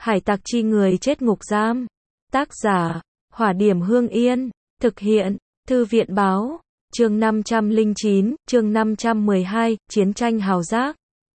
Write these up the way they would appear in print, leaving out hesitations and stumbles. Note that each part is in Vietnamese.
Hải tặc chi người chết ngục giam. Tác giả, Hỏa Điểm Hương Yên. Thực hiện, Thư viện Báo. Chương 509, chương 512, Chiến tranh hào giác.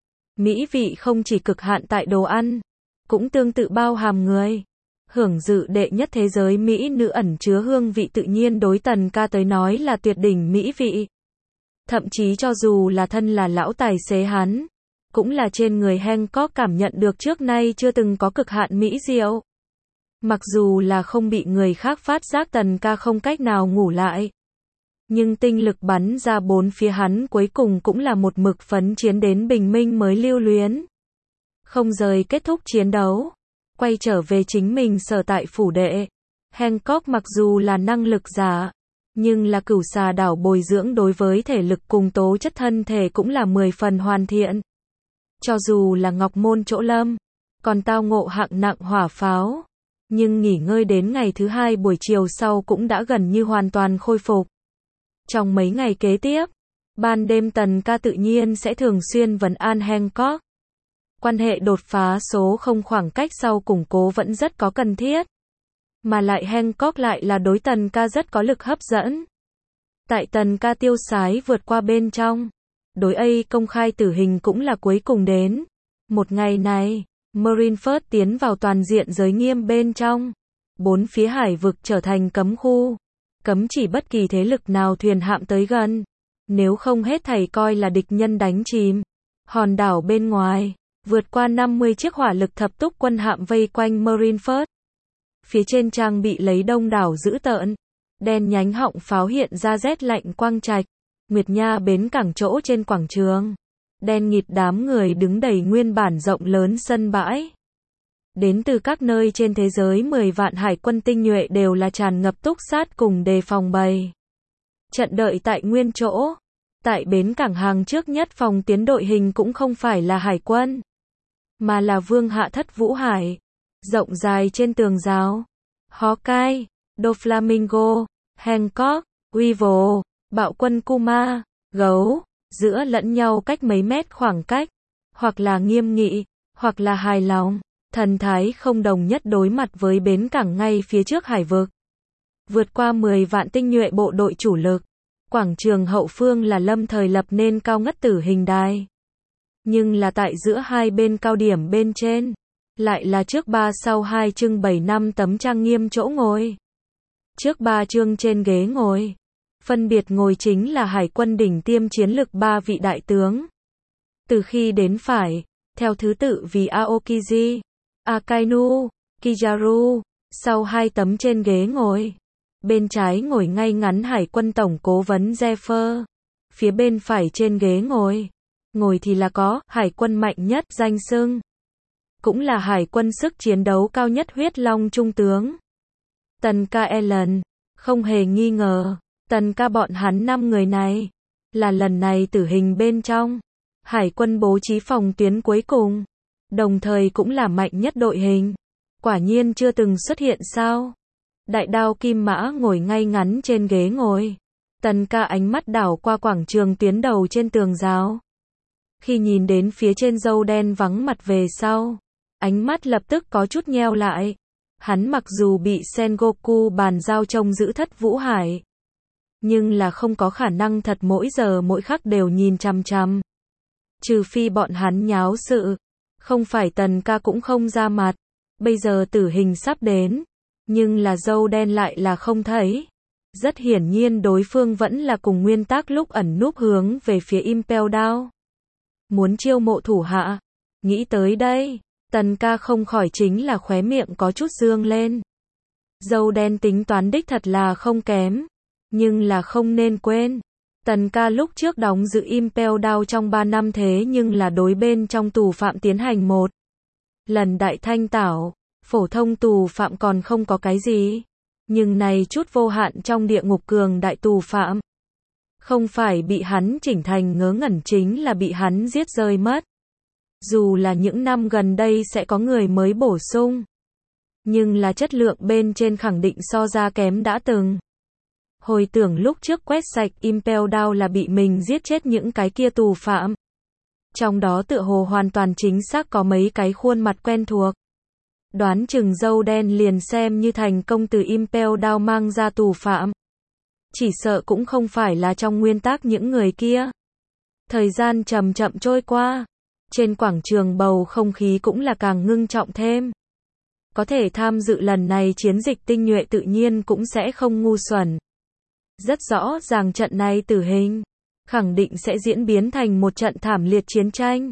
Mỹ vị không chỉ cực hạn tại đồ ăn, cũng tương tự bao hàm người. Hưởng dự đệ nhất thế giới Mỹ nữ ẩn chứa hương vị tự nhiên đối Tần Ca tới nói là tuyệt đỉnh mỹ vị. Thậm chí cho dù là thân là lão tài xế hắn, cũng là trên người Hancock cảm nhận được trước nay chưa từng có cực hạn mỹ diệu. Mặc dù là không bị người khác phát giác Tần Ca không cách nào ngủ lại, nhưng tinh lực bắn ra bốn phía hắn cuối cùng cũng là một mực phấn chiến đến bình minh mới lưu luyến. Không rời kết thúc chiến đấu, quay trở về chính mình sở tại phủ đệ. Hancock mặc dù là năng lực giả, nhưng là cửu xà đảo bồi dưỡng đối với thể lực cùng tố chất thân thể cũng là 10 phần hoàn thiện. Cho dù là Ngọc Môn chỗ lâm, còn tao ngộ hạng nặng hỏa pháo, nhưng nghỉ ngơi đến ngày thứ hai buổi chiều sau cũng đã gần như hoàn toàn khôi phục. Trong mấy ngày kế tiếp, ban đêm Tần Ca tự nhiên sẽ thường xuyên vấn an Hancock. Quan hệ đột phá số 0 khoảng cách sau củng cố vẫn rất có cần thiết. Mà lại Hancock lại là đối Tần Ca rất có lực hấp dẫn. Tại Tần Ca tiêu sái vượt qua bên trong, đối A công khai tử hình cũng là cuối cùng đến. Một ngày này, Marineford tiến vào toàn diện giới nghiêm bên trong. Bốn phía hải vực trở thành cấm khu. Cấm chỉ bất kỳ thế lực nào thuyền hạm tới gần. Nếu không hết thảy coi là địch nhân đánh chìm. Hòn đảo bên ngoài, vượt qua 50 chiếc hỏa lực thập túc quân hạm vây quanh Marineford. Phía trên trang bị lấy đông đảo dữ tợn. Đen nhánh họng pháo hiện ra rét lạnh quang trạch. Nguyệt Nha bến cảng chỗ trên quảng trường. Đen nghịt đám người đứng đầy nguyên bản rộng lớn sân bãi. Đến từ các nơi trên thế giới 10 vạn hải quân tinh nhuệ đều là tràn ngập túc sát cùng đề phòng bầy. Trận đợi tại nguyên chỗ. Tại bến cảng hàng trước nhất phòng tiến đội hình cũng không phải là hải quân, mà là vương hạ thất Vũ Hải. Rộng dài trên tường rào. Hawkeye, Doflamingo, Hancock, Weevil, bạo quân Kuma, gấu, giữa lẫn nhau cách mấy mét khoảng cách, hoặc là nghiêm nghị, hoặc là hài lòng, thần thái không đồng nhất đối mặt với bến cảng ngay phía trước hải vực. Vượt qua 10 vạn tinh nhuệ bộ đội chủ lực, quảng trường hậu phương là lâm thời lập nên cao ngất tử hình đài. Nhưng là tại giữa hai bên cao điểm bên trên, lại là trước 3 sau 2 trưng bày 5 tấm trang nghiêm chỗ ngồi. Trước 3 chương trên ghế ngồi, phân biệt ngồi chính là hải quân đỉnh tiêm chiến lực 3 vị đại tướng. Từ khi đến phải, theo thứ tự vì Aokiji, Akainu, Kizaru, sau 2 tấm trên ghế ngồi. Bên trái ngồi ngay ngắn hải quân tổng cố vấn Zephyr. Phía bên phải trên ghế ngồi thì là có hải quân mạnh nhất danh xưng. Cũng là hải quân sức chiến đấu cao nhất huyết long trung tướng. Tần Ca Ellen, không hề nghi ngờ, Tần Ca bọn hắn 5 người này, là lần này tử hình bên trong, hải quân bố trí phòng tuyến cuối cùng, đồng thời cũng là mạnh nhất đội hình. Quả nhiên chưa từng xuất hiện sao? Đại đao Kim Mã ngồi ngay ngắn trên ghế ngồi. Tần Ca ánh mắt đảo qua quảng trường tuyến đầu trên tường rào. Khi nhìn đến phía trên dâu đen vắng mặt về sau, ánh mắt lập tức có chút nheo lại. Hắn mặc dù bị Sengoku bàn giao trông giữ thất Vũ Hải, nhưng là không có khả năng thật mỗi giờ mỗi khắc đều nhìn chằm chằm. Trừ phi bọn hắn nháo sự, không phải Tần Ca cũng không ra mặt. Bây giờ tử hình sắp đến, nhưng là dâu đen lại là không thấy. Rất hiển nhiên đối phương vẫn là cùng nguyên tắc lúc ẩn núp hướng về phía Impel Down. Muốn chiêu mộ thủ hạ. Nghĩ tới đây, Tần Ca không khỏi chính là khóe miệng có chút dương lên. Dâu đen tính toán đích thật là không kém. Nhưng là không nên quên. Tần Ca lúc trước đóng giữ Impel Down trong 3 năm thế nhưng là đối bên trong tù phạm tiến hành một lần đại thanh tảo. Phổ thông tù phạm còn không có cái gì. Nhưng này chút vô hạn trong địa ngục cường đại tù phạm. Không phải bị hắn chỉnh thành ngớ ngẩn chính là bị hắn giết rơi mất. Dù là những năm gần đây sẽ có người mới bổ sung, nhưng là chất lượng bên trên khẳng định so ra kém đã từng. Hồi tưởng lúc trước quét sạch Impel Down là bị mình giết chết những cái kia tù phạm. Trong đó tựa hồ hoàn toàn chính xác có mấy cái khuôn mặt quen thuộc. Đoán chừng dâu đen liền xem như thành công từ Impel Down mang ra tù phạm. Chỉ sợ cũng không phải là trong nguyên tắc những người kia. Thời gian chậm chậm trôi qua. Trên quảng trường bầu không khí cũng là càng ngưng trọng thêm. Có thể tham dự lần này chiến dịch tinh nhuệ tự nhiên cũng sẽ không ngu xuẩn. Rất rõ ràng trận này tử hình, khẳng định sẽ diễn biến thành một trận thảm liệt chiến tranh.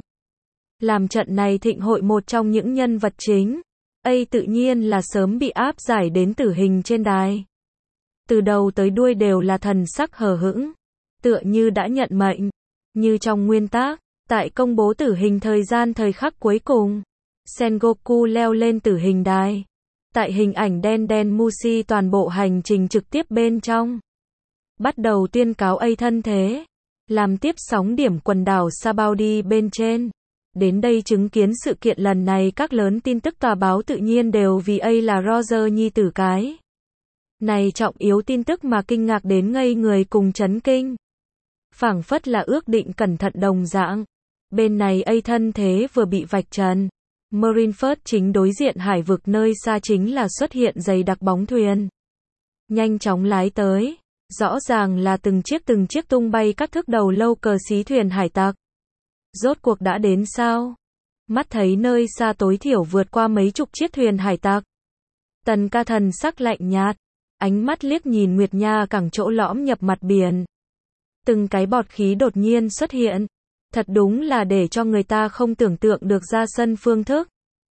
Làm trận này thịnh hội một trong những nhân vật chính, tự nhiên là sớm bị áp giải đến tử hình trên đài. Từ đầu tới đuôi đều là thần sắc hờ hững, tựa như đã nhận mệnh. Như trong nguyên tắc, tại công bố tử hình thời khắc cuối cùng, Sengoku leo lên tử hình đài. Tại hình ảnh đen đen Mushi toàn bộ hành trình trực tiếp bên trong. Bắt đầu tuyên cáo thân thế. Làm tiếp sóng điểm quần đảo Sabaudi bên trên. Đến đây chứng kiến sự kiện lần này các lớn tin tức tòa báo tự nhiên đều vì là Roger nhi tử cái. Này trọng yếu tin tức mà kinh ngạc đến ngây người cùng chấn kinh. Phảng phất là ước định cẩn thận đồng dạng. Bên này thân thế vừa bị vạch trần. Marineford chính đối diện hải vực nơi xa chính là xuất hiện dày đặc bóng thuyền. Nhanh chóng lái tới. Rõ ràng là từng chiếc tung bay các thước đầu lâu cờ xí thuyền hải tặc. Rốt cuộc đã đến sao? Mắt thấy nơi xa tối thiểu vượt qua mấy chục chiếc thuyền hải tặc. Tần ca thần sắc lạnh nhạt. Ánh mắt liếc nhìn Nguyệt Nha cảng chỗ lõm nhập mặt biển. Từng cái bọt khí đột nhiên xuất hiện. Thật đúng là để cho người ta không tưởng tượng được ra sân phương thức.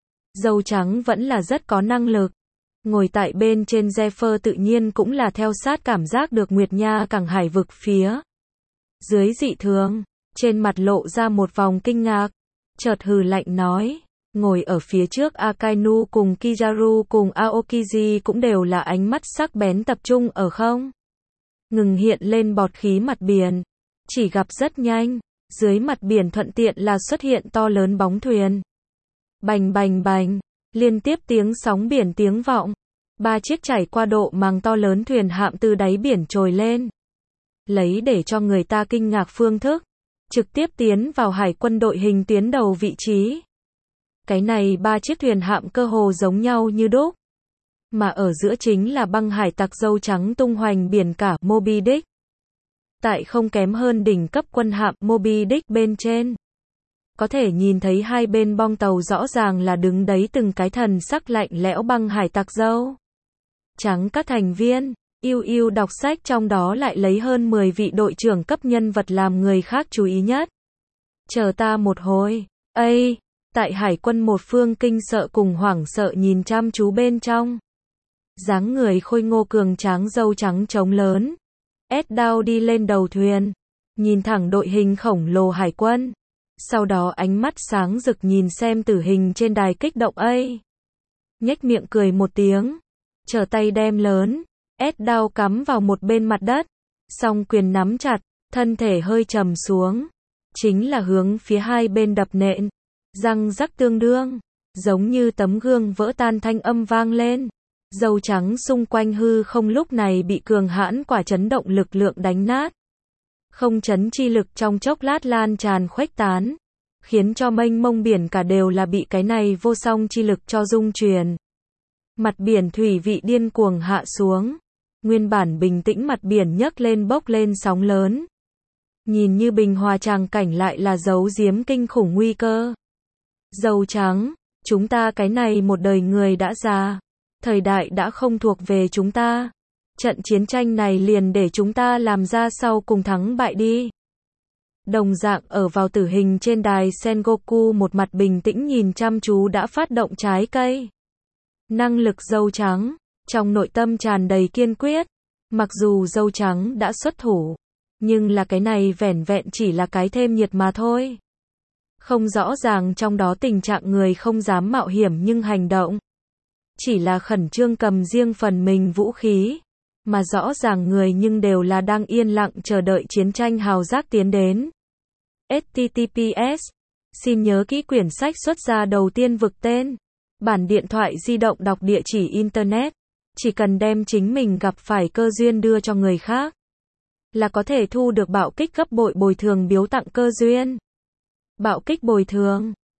Dâu trắng vẫn là rất có năng lực. Ngồi tại bên trên Zephyr tự nhiên cũng là theo sát cảm giác được Nguyệt Nha cảng hải vực phía dưới dị thường. Trên mặt lộ ra một vòng kinh ngạc. Chợt hừ lạnh nói. Ngồi ở phía trước Akainu cùng Kizaru cùng Aokiji cũng đều là ánh mắt sắc bén tập trung ở không. Ngừng hiện lên bọt khí mặt biển. Chỉ gặp rất nhanh. Dưới mặt biển thuận tiện là xuất hiện to lớn bóng thuyền. Bành bành bành. Liên tiếp tiếng sóng biển tiếng vọng. 3 chiếc chảy qua độ màng to lớn thuyền hạm từ đáy biển trồi lên. Lấy để cho người ta kinh ngạc phương thức. Trực tiếp tiến vào hải quân đội hình tuyến đầu vị trí. Cái này 3 chiếc thuyền hạm cơ hồ giống nhau như đúc. Mà ở giữa chính là băng hải tặc dâu trắng tung hoành biển cả Moby Dick. Tại không kém hơn đỉnh cấp quân hạm Moby Dick bên trên. Có thể nhìn thấy hai bên bong tàu rõ ràng là đứng đấy từng cái thần sắc lạnh lẽo băng hải tặc dâu trắng các thành viên. Yêu đọc sách trong đó lại lấy hơn 10 vị đội trưởng cấp nhân vật làm người khác chú ý nhất. Chờ ta một hồi. Tại hải quân một phương kinh sợ cùng hoảng sợ nhìn chăm chú bên trong. Dáng người khôi ngô cường tráng dâu trắng trống lớn. Down đi lên đầu thuyền. Nhìn thẳng đội hình khổng lồ hải quân. Sau đó ánh mắt sáng rực nhìn xem tử hình trên đài kích động nhếch miệng cười một tiếng. Trở tay đem lớn. Down cắm vào một bên mặt đất. Song quyền nắm chặt. Thân thể hơi trầm xuống. Chính là hướng phía hai bên đập nện. Răng rắc tương đương. Giống như tấm gương vỡ tan thanh âm vang lên. Dâu trắng xung quanh hư không lúc này bị cường hãn quả chấn động lực lượng đánh nát. Không chấn chi lực trong chốc lát lan tràn khuếch tán. Khiến cho mênh mông biển cả đều là bị cái này vô song chi lực cho rung chuyển. Mặt biển thủy vị điên cuồng hạ xuống. Nguyên bản bình tĩnh mặt biển nhấc lên bốc lên sóng lớn. Nhìn như bình hòa tràng cảnh lại là giấu giếm kinh khủng nguy cơ. Dâu trắng, chúng ta cái này một đời người đã già. Thời đại đã không thuộc về chúng ta. Trận chiến tranh này liền để chúng ta làm ra sau cùng thắng bại đi. Đồng dạng ở vào tử hình trên đài Sengoku một mặt bình tĩnh nhìn chăm chú đã phát động trái cây. Năng lực dâu trắng, trong nội tâm tràn đầy kiên quyết. Mặc dù dâu trắng đã xuất thủ, nhưng là cái này vẻn vẹn chỉ là cái thêm nhiệt mà thôi. Không rõ ràng trong đó tình trạng người không dám mạo hiểm nhưng hành động. Chỉ là khẩn trương cầm riêng phần mình vũ khí. Mà rõ ràng người nhưng đều là đang yên lặng chờ đợi chiến tranh hào giác tiến đến. https. Xin nhớ kỹ quyển sách xuất ra đầu tiên vực tên. Bản điện thoại di động đọc địa chỉ Internet. Chỉ cần đem chính mình gặp phải cơ duyên đưa cho người khác. Là có thể thu được bạo kích gấp bội bồi thường biếu tặng cơ duyên. Bạo kích bồi thường.